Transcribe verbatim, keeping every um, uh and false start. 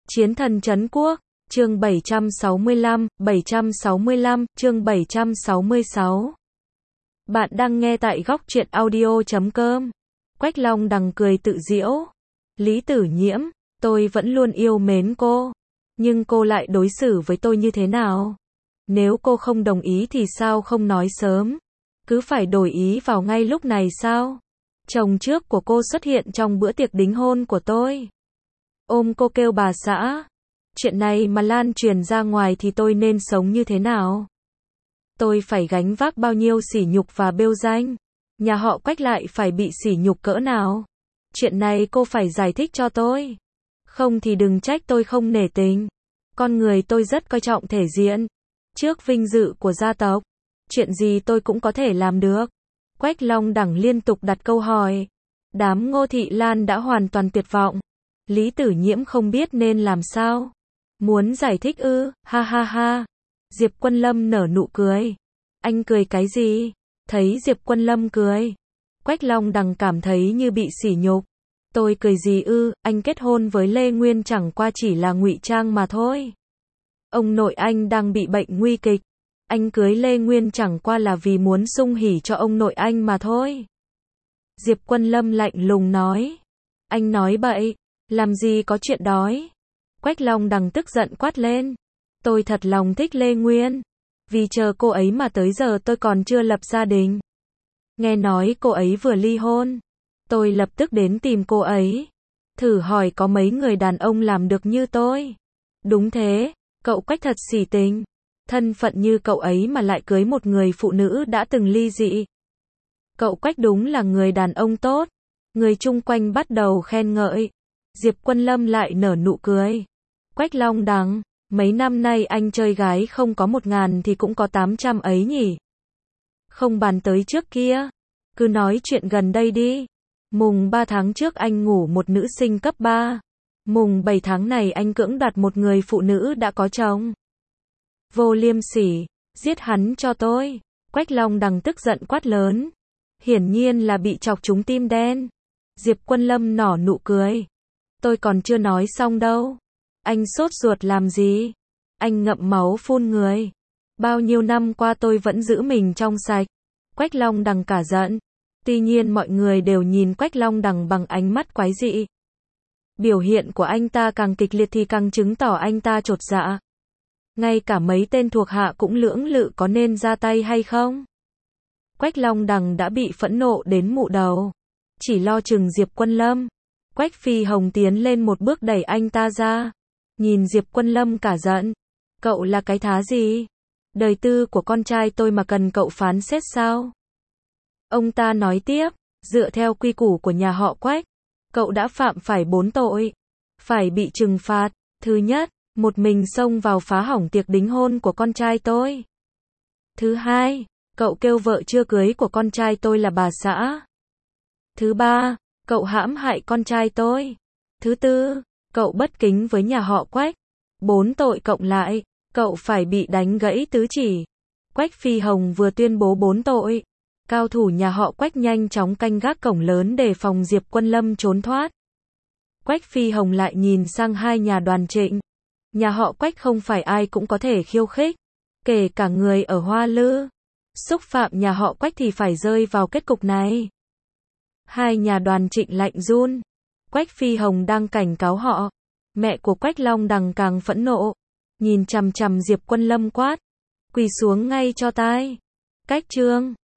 Chiến thần trấn quốc, chương bảy trăm sáu mươi lăm, bảy trăm sáu mươi lăm, chương bảy trăm sáu mươi sáu. Bạn đang nghe tại góc truyện audio chấm com. Quách Long Đằng cười tự giễu. Lý Tử Nhiễm, tôi vẫn luôn yêu mến cô. Nhưng cô lại đối xử với tôi như thế nào? Nếu cô không đồng ý thì sao không nói sớm? Cứ phải đổi ý vào ngay lúc này sao? Chồng trước của cô xuất hiện trong bữa tiệc đính hôn của tôi. Ôm cô kêu bà xã. Chuyện này mà lan truyền ra ngoài thì tôi nên sống như thế nào? Tôi phải gánh vác bao nhiêu sỉ nhục và bêu danh? Nhà họ Quách lại phải bị sỉ nhục cỡ nào? Chuyện này cô phải giải thích cho tôi. Không thì đừng trách tôi không nể tình. Con người tôi rất coi trọng thể diện. Trước vinh dự của gia tộc, chuyện gì tôi cũng có thể làm được. Quách Long Đằng liên tục đặt câu hỏi. Đám Ngô Thị Lan đã hoàn toàn tuyệt vọng. Lý Tử Nhiễm không biết nên làm sao. Muốn giải thích ư, ha ha ha. Diệp Quân Lâm nở nụ cười. Anh cười cái gì? Thấy Diệp Quân Lâm cười, Quách Long Đằng cảm thấy như bị sỉ nhục. Tôi cười gì ư, anh kết hôn với Lê Nguyên chẳng qua chỉ là ngụy trang mà thôi. Ông nội anh đang bị bệnh nguy kịch. Anh cưới Lê Nguyên chẳng qua là vì muốn sung hỉ cho ông nội anh mà thôi. Diệp Quân Lâm lạnh lùng nói. Anh nói bậy, làm gì có chuyện đói. Quách Long Đằng tức giận quát lên. Tôi thật lòng thích Lê Nguyên. Vì chờ cô ấy mà tới giờ tôi còn chưa lập gia đình. Nghe nói cô ấy vừa ly hôn. Tôi lập tức đến tìm cô ấy. Thử hỏi có mấy người đàn ông làm được như tôi. Đúng thế, cậu Quách thật xỉ tình. Thân phận như cậu ấy mà lại cưới một người phụ nữ đã từng ly dị. Cậu Quách đúng là người đàn ông tốt. Người chung quanh bắt đầu khen ngợi. Diệp Quân Lâm lại nở nụ cười. Quách Long Đằng, mấy năm nay anh chơi gái không có một ngàn thì cũng có tám trăm ấy nhỉ. Không bàn tới trước kia. Cứ nói chuyện gần đây đi. Mùng ba tháng trước anh ngủ một nữ sinh cấp ba. Mùng bảy tháng này anh cưỡng đoạt một người phụ nữ đã có chồng. Vô liêm sỉ, giết hắn cho tôi. Quách Long Đằng tức giận quát lớn. Hiển nhiên là bị chọc trúng tim đen. Diệp Quân Lâm nở nụ cười. Tôi còn chưa nói xong đâu. Anh sốt ruột làm gì? Anh ngậm máu phun người. Bao nhiêu năm qua tôi vẫn giữ mình trong sạch. Quách Long Đằng cả giận. Tuy nhiên mọi người đều nhìn Quách Long Đằng bằng ánh mắt quái dị. Biểu hiện của anh ta càng kịch liệt thì càng chứng tỏ anh ta chột dạ. Ngay cả mấy tên thuộc hạ cũng lưỡng lự có nên ra tay hay không. Quách Long Đằng đã bị phẫn nộ đến mụ đầu. Chỉ lo chừng Diệp Quân Lâm. Quách Phi Hồng tiến lên một bước đẩy anh ta ra. Nhìn Diệp Quân Lâm cả giận. Cậu là cái thá gì? Đời tư của con trai tôi mà cần cậu phán xét sao? Ông ta nói tiếp, dựa theo quy củ của nhà họ Quách, cậu đã phạm phải bốn tội. Phải bị trừng phạt. Thứ nhất, một mình xông vào phá hỏng tiệc đính hôn của con trai tôi. Thứ hai, cậu kêu vợ chưa cưới của con trai tôi là bà xã. Thứ ba, cậu hãm hại con trai tôi. Thứ tư, cậu bất kính với nhà họ Quách. Bốn tội cộng lại, cậu phải bị đánh gãy tứ chỉ. Quách Phi Hồng vừa tuyên bố bốn tội. Cao thủ nhà họ Quách nhanh chóng canh gác cổng lớn để phòng Diệp Quân Lâm trốn thoát. Quách Phi Hồng lại nhìn sang hai nhà Đoàn Trịnh. Nhà họ Quách không phải ai cũng có thể khiêu khích. Kể cả người ở Hoa Lư. Xúc phạm nhà họ Quách thì phải rơi vào kết cục này. Hai nhà Đoàn Trịnh lạnh run. Quách Phi Hồng đang cảnh cáo họ. Mẹ của Quách Long Đằng càng phẫn nộ. Nhìn chằm chằm Diệp Quân Lâm quát. Quỳ xuống ngay cho tai. Cách trương.